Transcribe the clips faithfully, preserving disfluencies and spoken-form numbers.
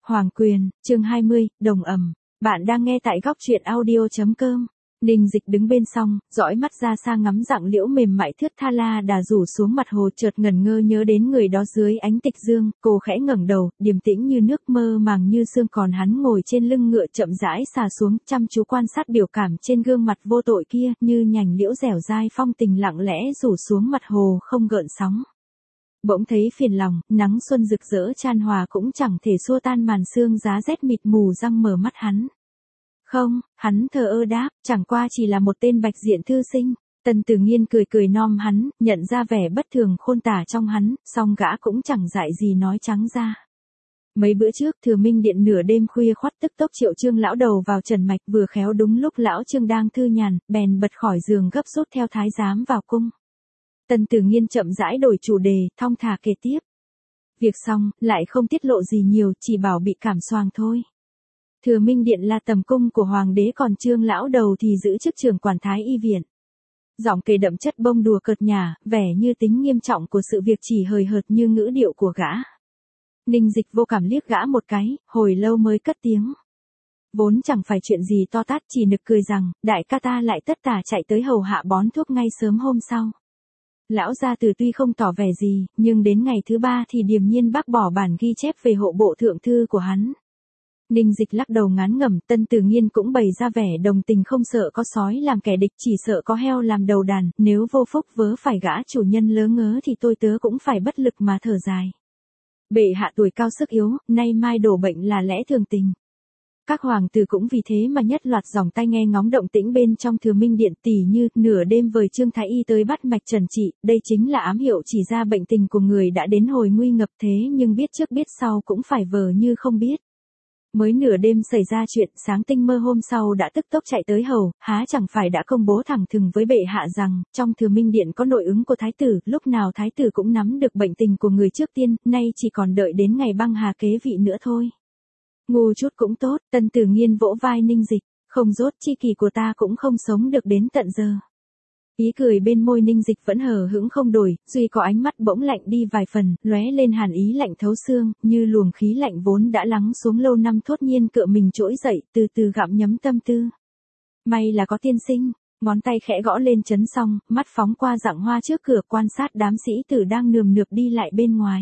Hoàng quyền, chương hai mươi, đồng ẩm. Bạn đang nghe tại góc truyện audio.com. Ninh Dịch đứng bên song, dõi mắt ra xa ngắm rặng liễu mềm mại thướt tha la đà rủ xuống mặt hồ, chợt ngẩn ngơ nhớ đến người đó dưới ánh tịch dương. Cô khẽ ngẩng đầu, điềm tĩnh như nước, mơ màng như sương, còn hắn ngồi trên lưng ngựa chậm rãi xà xuống, chăm chú quan sát biểu cảm trên gương mặt vô tội kia, như nhành liễu dẻo dai phong tình lặng lẽ rủ xuống mặt hồ không gợn sóng. Bỗng thấy phiền lòng, nắng xuân rực rỡ chan hòa cũng chẳng thể xua tan màn sương giá rét mịt mù răng mờ mắt hắn. Không, hắn thờ ơ đáp, chẳng qua chỉ là một tên bạch diện thư sinh. Tần Tử Nghiên cười cười nom hắn, nhận ra vẻ bất thường khôn tả trong hắn, song gã cũng chẳng dại gì nói trắng ra. Mấy bữa trước Thừa Minh Điện nửa đêm khuya khoắt tức tốc triệu Trương lão đầu vào trần mạch, vừa khéo đúng lúc lão Trương đang thư nhàn, bèn bật khỏi giường gấp rút theo thái giám vào cung. Tần Tử Nghiên chậm rãi đổi chủ đề, thong thả kể tiếp. Việc xong, lại không tiết lộ gì nhiều, chỉ bảo bị cảm xoàng thôi. Thừa Minh Điện là tầm cung của hoàng đế, còn Trương lão đầu thì giữ chức trưởng quản thái y viện. Giọng kể đậm chất bông đùa cợt nhả, vẻ như tính nghiêm trọng của sự việc chỉ hời hợt như ngữ điệu của gã. Ninh Dịch vô cảm liếc gã một cái, hồi lâu mới cất tiếng. Vốn chẳng phải chuyện gì to tát, chỉ nực cười rằng, đại ca ta lại tất tả chạy tới hầu hạ bón thuốc ngay sớm hôm sau. Lão gia tử tuy không tỏ vẻ gì, nhưng đến ngày thứ ba thì điềm nhiên bác bỏ bản ghi chép về hộ bộ thượng thư của hắn. Ninh Dịch lắc đầu ngán ngẩm, Tần Tử Nghiên cũng bày ra vẻ đồng tình, không sợ có sói làm kẻ địch, chỉ sợ có heo làm đầu đàn, nếu vô phúc vớ phải gã chủ nhân lớ ngớ thì tôi tớ cũng phải bất lực mà thở dài. Bệ hạ tuổi cao sức yếu, nay mai đổ bệnh là lẽ thường tình. Các hoàng tử cũng vì thế mà nhất loạt dòng tai nghe ngóng động tĩnh bên trong Thừa Minh Điện, tỉ như nửa đêm vời Trương thái y tới bắt mạch trần trị, đây chính là ám hiệu chỉ ra bệnh tình của người đã đến hồi nguy ngập, thế nhưng biết trước biết sau cũng phải vờ như không biết. Mới nửa đêm xảy ra chuyện, sáng tinh mơ hôm sau đã tức tốc chạy tới hầu, há chẳng phải đã công bố thẳng thừng với bệ hạ rằng, trong Thừa Minh Điện có nội ứng của thái tử, lúc nào thái tử cũng nắm được bệnh tình của người trước tiên, nay chỉ còn đợi đến ngày băng hà kế vị nữa thôi. Ngu chút cũng tốt, Tần Tử Nghiên vỗ vai Ninh Dịch, không dốt chi kỳ của ta cũng không sống được đến tận giờ. Ý cười bên môi Ninh Dịch vẫn hờ hững không đổi, duy có ánh mắt bỗng lạnh đi vài phần, lóe lên hàn ý lạnh thấu xương, như luồng khí lạnh vốn đã lắng xuống lâu năm thốt nhiên cựa mình trỗi dậy, từ từ gặm nhấm tâm tư. May là có tiên sinh, ngón tay khẽ gõ lên chấn xong, mắt phóng qua rặng hoa trước cửa, quan sát đám sĩ tử đang nườm nượp đi lại bên ngoài.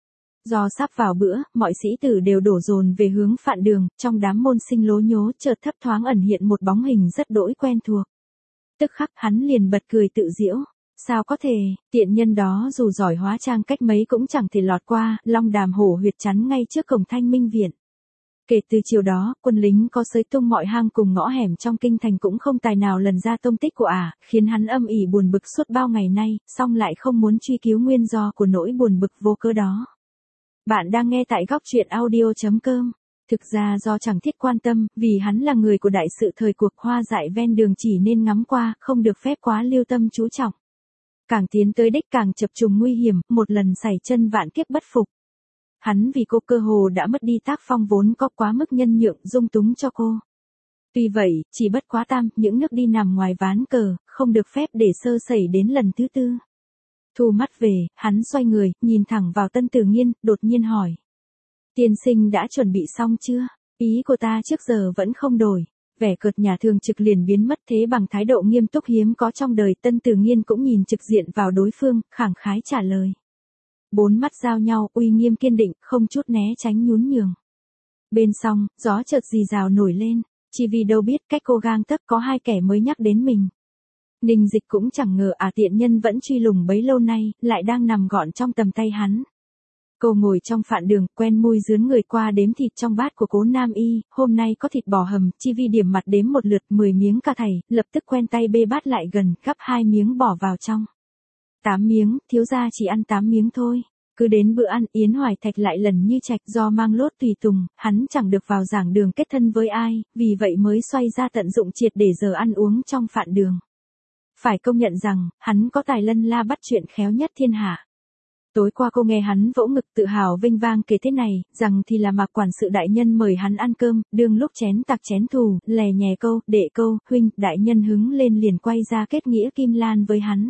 Do sắp vào bữa, mọi sĩ tử đều đổ dồn về hướng phạn đường, trong đám môn sinh lố nhố chợt thấp thoáng ẩn hiện một bóng hình rất đỗi quen thuộc. Tức khắc hắn liền bật cười tự giễu, sao có thể, tiện nhân đó dù giỏi hóa trang cách mấy cũng chẳng thể lọt qua, long đàm hổ huyệt chắn ngay trước cổng Thanh Minh Viện. Kể từ chiều đó, quân lính có xới tung mọi hang cùng ngõ hẻm trong kinh thành cũng không tài nào lần ra tông tích của ả, khiến hắn âm ỉ buồn bực suốt bao ngày nay, song lại không muốn truy cứu nguyên do của nỗi buồn bực vô cớ đó. Bạn đang nghe tại góc truyện audio.com. Thực ra do chẳng thiết quan tâm, vì hắn là người của đại sự thời cuộc, hoa dại ven đường chỉ nên ngắm qua, không được phép quá lưu tâm chú trọng. Càng tiến tới đích càng chập trùng nguy hiểm, một lần sảy chân vạn kiếp bất phục. Hắn vì cô cơ hồ đã mất đi tác phong vốn có, quá mức nhân nhượng dung túng cho cô. Tuy vậy, chỉ bất quá tam, những nước đi nằm ngoài ván cờ, không được phép để sơ sẩy đến lần thứ tư. Thu mắt về, hắn xoay người, nhìn thẳng vào Tần Tử Nghiên, đột nhiên hỏi. Tiên sinh đã chuẩn bị xong chưa? Ý của ta trước giờ vẫn không đổi. Vẻ cợt nhả thường trực liền biến mất, thế bằng thái độ nghiêm túc hiếm có trong đời, Tần Tử Nghiên cũng nhìn trực diện vào đối phương, khẳng khái trả lời. Bốn mắt giao nhau, uy nghiêm kiên định, không chút né tránh nhún nhường. Bên song, gió chợt rì rào nổi lên, chỉ vì đâu biết cách cô gang tấc có hai kẻ mới nhắc đến mình. Ninh Dịch cũng chẳng ngờ à tiện nhân vẫn truy lùng bấy lâu nay, lại đang nằm gọn trong tầm tay hắn. Cô ngồi trong phạn đường, quen môi dướn người qua đếm thịt trong bát của Cố Nam Y, hôm nay có thịt bò hầm, chi vi điểm mặt đếm một lượt mười miếng cả thảy, lập tức quen tay bê bát lại gần, gắp hai miếng bỏ vào trong. Tám miếng, thiếu gia chỉ ăn tám miếng thôi. Cứ đến bữa ăn, Yến Hoài Thạch lại lần như trạch, do mang lốt tùy tùng, hắn chẳng được vào giảng đường kết thân với ai, vì vậy mới xoay ra tận dụng triệt để giờ ăn uống trong phạn đường. Phải công nhận rằng, hắn có tài lân la bắt chuyện khéo nhất thiên hạ. Tối qua cô nghe hắn vỗ ngực tự hào vinh vang kể thế này, rằng thì là Mạc quản sự đại nhân mời hắn ăn cơm, đương lúc chén tặc chén thù, lè nhè câu, đệ câu, huynh, đại nhân hứng lên liền quay ra kết nghĩa kim lan với hắn.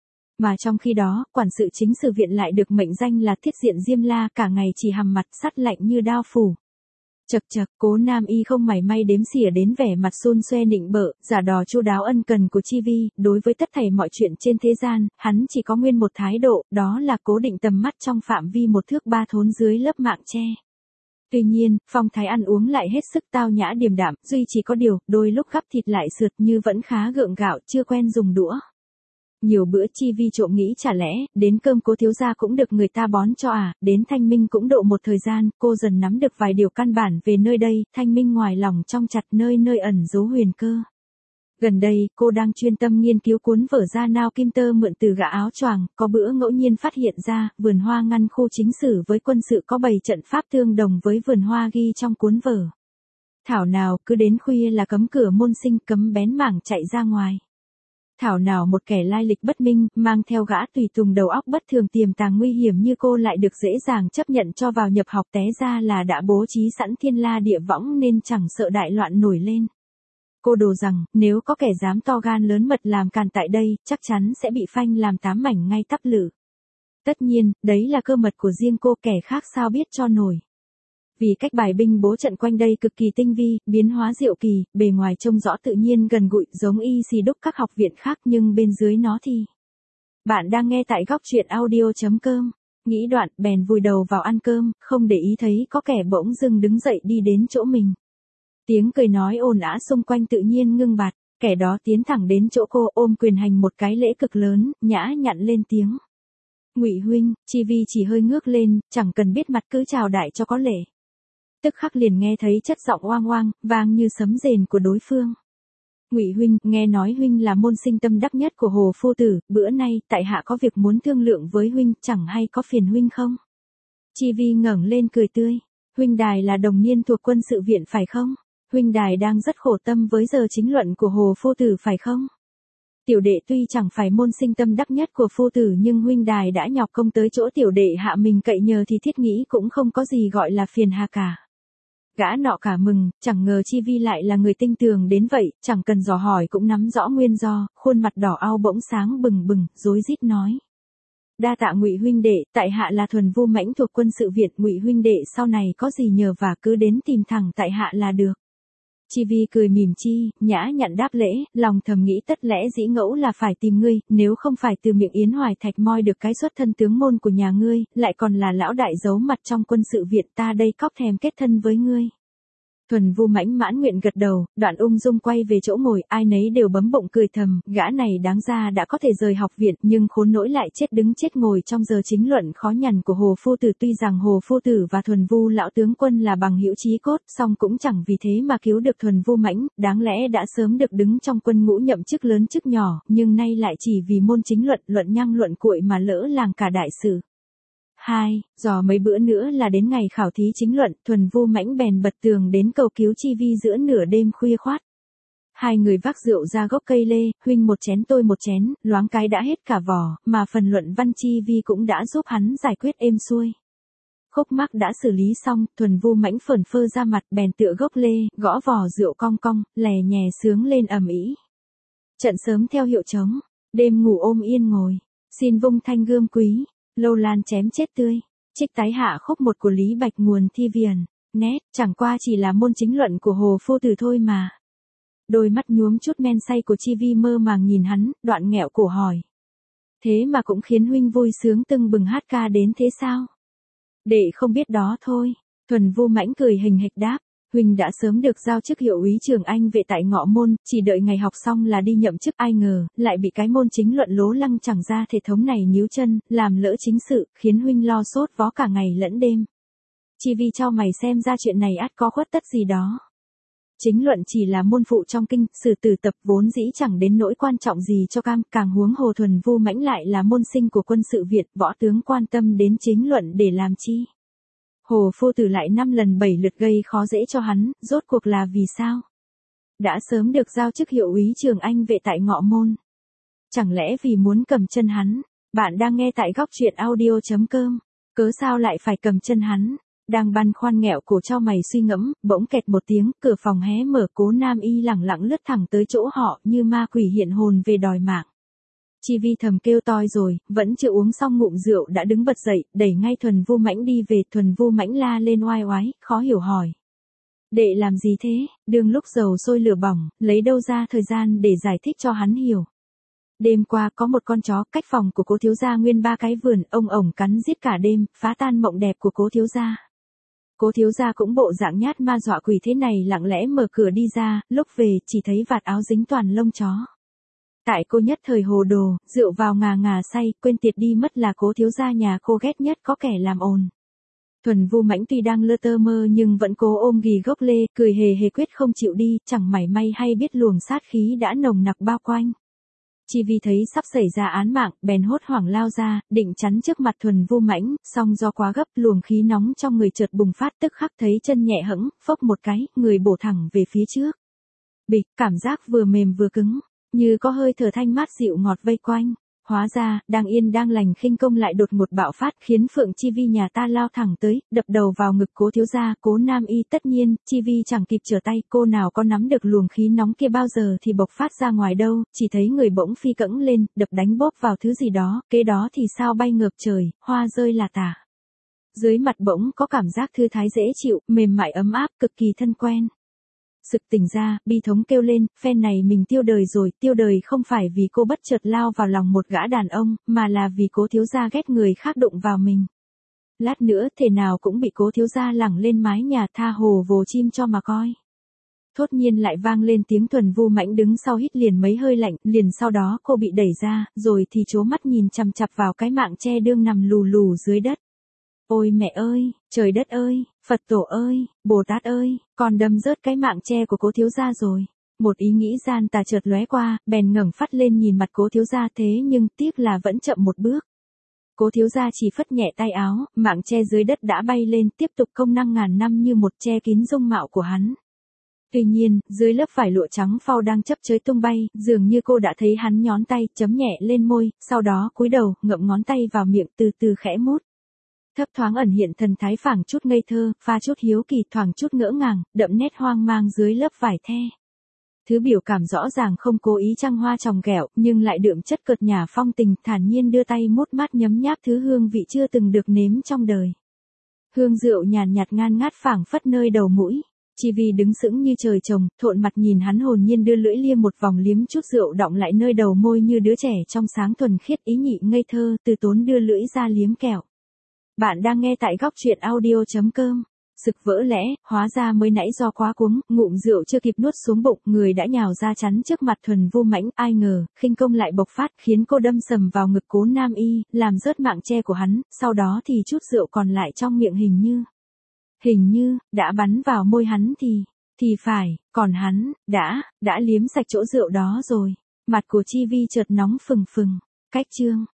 Mà trong khi đó, quản sự chính sự viện lại được mệnh danh là thiết diện Diêm La, cả ngày chỉ hằm mặt sắt lạnh như đao phủ. Chậc chậc, Cố Nam Y không mảy may đếm xỉa đến vẻ mặt xun xoe nịnh bợ, giả đò chu đáo ân cần của Chi Vi, đối với tất thảy mọi chuyện trên thế gian, hắn chỉ có nguyên một thái độ, đó là cố định tầm mắt trong phạm vi một thước ba thốn dưới lớp mạng che. Tuy nhiên, phong thái ăn uống lại hết sức tao nhã điềm đạm, duy chỉ có điều, đôi lúc gắp thịt lại sượt như vẫn khá gượng gạo, chưa quen dùng đũa. Nhiều bữa Chi Vi trộm nghĩ chả lẽ, đến cơm Cố thiếu gia cũng được người ta bón cho à, đến Thanh Minh cũng độ một thời gian, cô dần nắm được vài điều căn bản về nơi đây, Thanh Minh ngoài lòng trong chặt nơi nơi ẩn giấu huyền cơ. Gần đây, cô đang chuyên tâm nghiên cứu cuốn vở Gia Nao Kim Tơ mượn từ Gã Áo Choàng, có bữa ngẫu nhiên phát hiện ra, vườn hoa ngăn khu chính sử với quân sự có bày trận pháp tương đồng với vườn hoa ghi trong cuốn vở. Thảo nào, cứ đến khuya là cấm cửa môn sinh, cấm bén mảng chạy ra ngoài. Thảo nào một kẻ lai lịch bất minh, mang theo gã tùy tùng đầu óc bất thường tiềm tàng nguy hiểm như cô lại được dễ dàng chấp nhận cho vào nhập học, té ra là đã bố trí sẵn thiên la địa võng nên chẳng sợ đại loạn nổi lên. Cô đồ rằng, nếu có kẻ dám to gan lớn mật làm càn tại đây, chắc chắn sẽ bị phanh làm tám mảnh ngay tắp lự. Tất nhiên, đấy là cơ mật của riêng cô, kẻ khác sao biết cho nổi. Vì cách bài binh bố trận quanh đây cực kỳ tinh vi, biến hóa diệu kỳ, bề ngoài trông rõ tự nhiên gần gũi, giống y xì đúc các học viện khác nhưng bên dưới nó thì... Bạn đang nghe tại góc truyện audio.com. Nghĩ đoạn, bèn vùi đầu vào ăn cơm, không để ý thấy có kẻ bỗng dưng đứng dậy đi đến chỗ mình. Tiếng cười nói ồn ào xung quanh tự nhiên ngưng bặt, kẻ đó tiến thẳng đến chỗ cô, ôm quyền hành một cái lễ cực lớn, nhã nhặn lên tiếng. Ngụy huynh. Chi Vi chỉ hơi ngước lên, chẳng cần biết mặt cứ chào đại cho có lễ. Tức khắc liền nghe thấy chất giọng oang oang, vang như sấm rền của đối phương. Ngụy huynh, nghe nói huynh là môn sinh tâm đắc nhất của Hồ phu tử, bữa nay tại hạ có việc muốn thương lượng với huynh, chẳng hay có phiền huynh không? Chi Vi ngẩng lên cười tươi. Huynh đài là đồng niên thuộc quân sự viện phải không? Huynh đài đang rất khổ tâm với giờ chính luận của Hồ phu tử phải không? Tiểu đệ tuy chẳng phải môn sinh tâm đắc nhất của phu tử nhưng huynh đài đã nhọc công tới chỗ tiểu đệ hạ mình cậy nhờ thì thiết nghĩ cũng không có gì gọi là phiền hà cả. Gã nọ cả mừng, chẳng ngờ Chi Vi lại là người tinh tường đến vậy, chẳng cần dò hỏi cũng nắm rõ nguyên do, khuôn mặt đỏ ao bỗng sáng bừng bừng, rối rít nói. Đa tạ Ngụy huynh đệ, tại hạ là Thuần Vu Mãnh thuộc quân sự viện, Ngụy huynh đệ sau này có gì nhờ và cứ đến tìm thẳng tại hạ là được. Chi Vi cười mỉm chi, nhã nhặn đáp lễ, lòng thầm nghĩ tất lẽ dĩ ngẫu là phải tìm ngươi, nếu không phải từ miệng Yến Hoài Thạch moi được cái xuất thân tướng môn của nhà ngươi, lại còn là lão đại giấu mặt trong quân sự viện, ta đây cóc thèm kết thân với ngươi. Thuần Vu Mãnh mãn nguyện gật đầu, đoạn ung dung quay về chỗ ngồi, ai nấy đều bấm bụng cười thầm, gã này đáng ra đã có thể rời học viện, nhưng khốn nỗi lại chết đứng chết ngồi trong giờ chính luận khó nhằn của Hồ phu tử. Tuy rằng Hồ phu tử và Thuần Vu lão tướng quân là bằng hữu chí cốt, song cũng chẳng vì thế mà cứu được Thuần Vu Mãnh, đáng lẽ đã sớm được đứng trong quân ngũ nhậm chức lớn chức nhỏ, nhưng nay lại chỉ vì môn chính luận, luận nhăng luận cuội mà lỡ làng cả đại sự. Hai, dò mấy bữa nữa là đến ngày khảo thí chính luận, Thuần Vu Mãnh bèn bật tường đến cầu cứu Chi Vi giữa nửa đêm khuya khoát. Hai người vác rượu ra gốc cây lê, huynh một chén tôi một chén, loáng cái đã hết cả vỏ, mà phần luận văn Chi Vi cũng đã giúp hắn giải quyết êm xuôi. Khúc mắc đã xử lý xong, Thuần Vu Mãnh phởn phơ ra mặt, bèn tựa gốc lê, gõ vỏ rượu cong cong, lè nhè sướng lên ầm ĩ. Trận sớm theo hiệu trống, đêm ngủ ôm yên ngồi, xin vung thanh gươm quý. Lâu lan chém chết tươi, trích tái hạ khúc một của Lý Bạch nguồn thi viền, nét, chẳng qua chỉ là môn chính luận của Hồ phu tử thôi mà. Đôi mắt nhuốm chút men say của Chi Vi mơ màng nhìn hắn, đoạn nghẹo cổ hỏi. Thế mà cũng khiến huynh vui sướng tưng bừng hát ca đến thế sao? Đệ không biết đó thôi. Thuần Vu Mãnh cười hình hạch đáp. Huynh đã sớm được giao chức hiệu úy trường Anh vệ tại Ngọ Môn, chỉ đợi ngày học xong là đi nhậm chức, ai ngờ, lại bị cái môn chính luận lố lăng chẳng ra thể thống này níu chân, làm lỡ chính sự, khiến huynh lo sốt vó cả ngày lẫn đêm. Chi Vi cho mày xem ra chuyện này ắt có khuất tất gì đó. Chính luận chỉ là môn phụ trong kinh, sử tử tập vốn dĩ chẳng đến nỗi quan trọng gì cho cam, càng huống hồ Thuần Vu Mãnh lại là môn sinh của quân sự viện, võ tướng quan tâm đến chính luận để làm chi. Hồ phu tử lại năm lần bảy lượt gây khó dễ cho hắn, rốt cuộc là vì sao? Đã sớm được giao chức hiệu úy trường Anh vệ tại Ngọ Môn. Chẳng lẽ vì muốn cầm chân hắn? Bạn đang nghe tại góc truyện audio.com. Cớ sao lại phải cầm chân hắn? Đang băn khoăn nghẹo cổ cho mày suy ngẫm, bỗng kẹt một tiếng, cửa phòng hé mở, Cố Nam Y lẳng lặng lướt thẳng tới chỗ họ như ma quỷ hiện hồn về đòi mạng. Chi Vi thầm kêu toi rồi, vẫn chưa uống xong ngụm rượu đã đứng bật dậy, đẩy ngay Thuần Vu Mãnh đi về. Thuần Vu Mãnh la lên oai oái, khó hiểu hỏi. Đệ làm gì thế, đừng lúc dầu sôi lửa bỏng, lấy đâu ra thời gian để giải thích cho hắn hiểu. Đêm qua có một con chó cách phòng của cố thiếu gia nguyên ba cái vườn, ông ổng cắn giết cả đêm, phá tan mộng đẹp của cố thiếu gia. Cố thiếu gia cũng bộ dạng nhát ma dọa quỷ thế này, lặng lẽ mở cửa đi ra, lúc về chỉ thấy vạt áo dính toàn lông chó. Tại cô nhất thời hồ đồ, rượu vào ngà ngà say, quên tiệt đi mất là cố thiếu gia nhà cô ghét nhất có kẻ làm ồn. Thuần Vu Mãnh tuy đang lơ tơ mơ nhưng vẫn cố ôm ghì gốc lê, cười hề hề quyết không chịu đi, chẳng mảy may hay biết luồng sát khí đã nồng nặc bao quanh. Chi Vi thấy sắp xảy ra án mạng, bèn hốt hoảng lao ra, định chắn trước mặt Thuần Vu Mãnh, song do quá gấp, luồng khí nóng trong người chợt bùng phát, tức khắc thấy chân nhẹ hẫng, phốc một cái, người bổ thẳng về phía trước. Bịch, cảm giác vừa mềm vừa cứng, như có hơi thở thanh mát dịu ngọt vây quanh. Hóa ra, đang yên đang lành khinh công lại đột ngột bạo phát, khiến Phượng Chi Vi nhà ta lao thẳng tới, đập đầu vào ngực cố thiếu gia, cố Nam Y. Tất nhiên, Chi Vi chẳng kịp trở tay, cô nào có nắm được luồng khí nóng kia bao giờ thì bộc phát ra ngoài đâu, chỉ thấy người bỗng phi cẫng lên, đập đánh bóp vào thứ gì đó, kế đó thì sao bay ngược trời, hoa rơi là tả. Dưới mặt bỗng có cảm giác thư thái dễ chịu, mềm mại ấm áp, cực kỳ thân quen. Sực tỉnh ra, bi thống kêu lên, phen này mình tiêu đời rồi, tiêu đời không phải vì cô bất chợt lao vào lòng một gã đàn ông, mà là vì cố thiếu gia ghét người khác đụng vào mình. Lát nữa thể nào cũng bị cố thiếu gia lẳng lên mái nhà tha hồ vồ chim cho mà coi. Thốt nhiên lại vang lên tiếng Thuần Vu Mãnh đứng sau hít liền mấy hơi lạnh, liền sau đó cô bị đẩy ra, rồi thì trố mắt nhìn chằm chằm vào cái mạng tre đương nằm lù lù dưới đất. Ôi mẹ ơi, trời đất ơi, Phật tổ ơi, Bồ Tát ơi, con đâm rớt cái mạng tre của cố thiếu gia rồi. Một ý nghĩ gian tà chợt lóe qua, bèn ngẩng phát lên nhìn mặt cố thiếu gia, thế nhưng tiếc là vẫn chậm một bước. Cố thiếu gia chỉ phất nhẹ tay áo, mạng tre dưới đất đã bay lên, tiếp tục công năng ngàn năm như một che kín dung mạo của hắn. Tuy nhiên, dưới lớp vải lụa trắng phau đang chấp chới tung bay, dường như cô đã thấy hắn nhón tay, chấm nhẹ lên môi, sau đó cúi đầu, ngậm ngón tay vào miệng từ từ khẽ mút. Thấp thoáng ẩn hiện thần thái phảng chút ngây thơ, pha chút hiếu kỳ, thoảng chút ngỡ ngàng, đậm nét hoang mang dưới lớp vải the. Thứ biểu cảm rõ ràng không cố ý trăng hoa tròng ghẹo, nhưng lại đượm chất cợt nhả phong tình, thản nhiên đưa tay mút mát nhấm nháp thứ hương vị chưa từng được nếm trong đời. Hương rượu nhàn nhạt ngan ngát phảng phất nơi đầu mũi. Chi Vi đứng sững như trời trồng, thộn mặt nhìn hắn hồn nhiên đưa lưỡi liêm một vòng liếm chút rượu đọng lại nơi đầu môi như đứa trẻ trong sáng thuần khiết ý nhị ngây thơ, từ tốn đưa lưỡi ra liếm kẹo. Bạn đang nghe tại góc truyện audio chấm com. Sực vỡ lẽ, hóa ra mới nãy do quá cuống, ngụm rượu chưa kịp nuốt xuống bụng, người đã nhào ra chắn trước mặt Thuần Vu Mãnh, ai ngờ, khinh công lại bộc phát, khiến cô đâm sầm vào ngực cố Nam Y, làm rớt mạng tre của hắn, sau đó thì chút rượu còn lại trong miệng hình như, hình như, đã bắn vào môi hắn thì, thì phải, còn hắn, đã, đã liếm sạch chỗ rượu đó rồi. Mặt của Chi Vi chợt nóng phừng phừng, cách chương.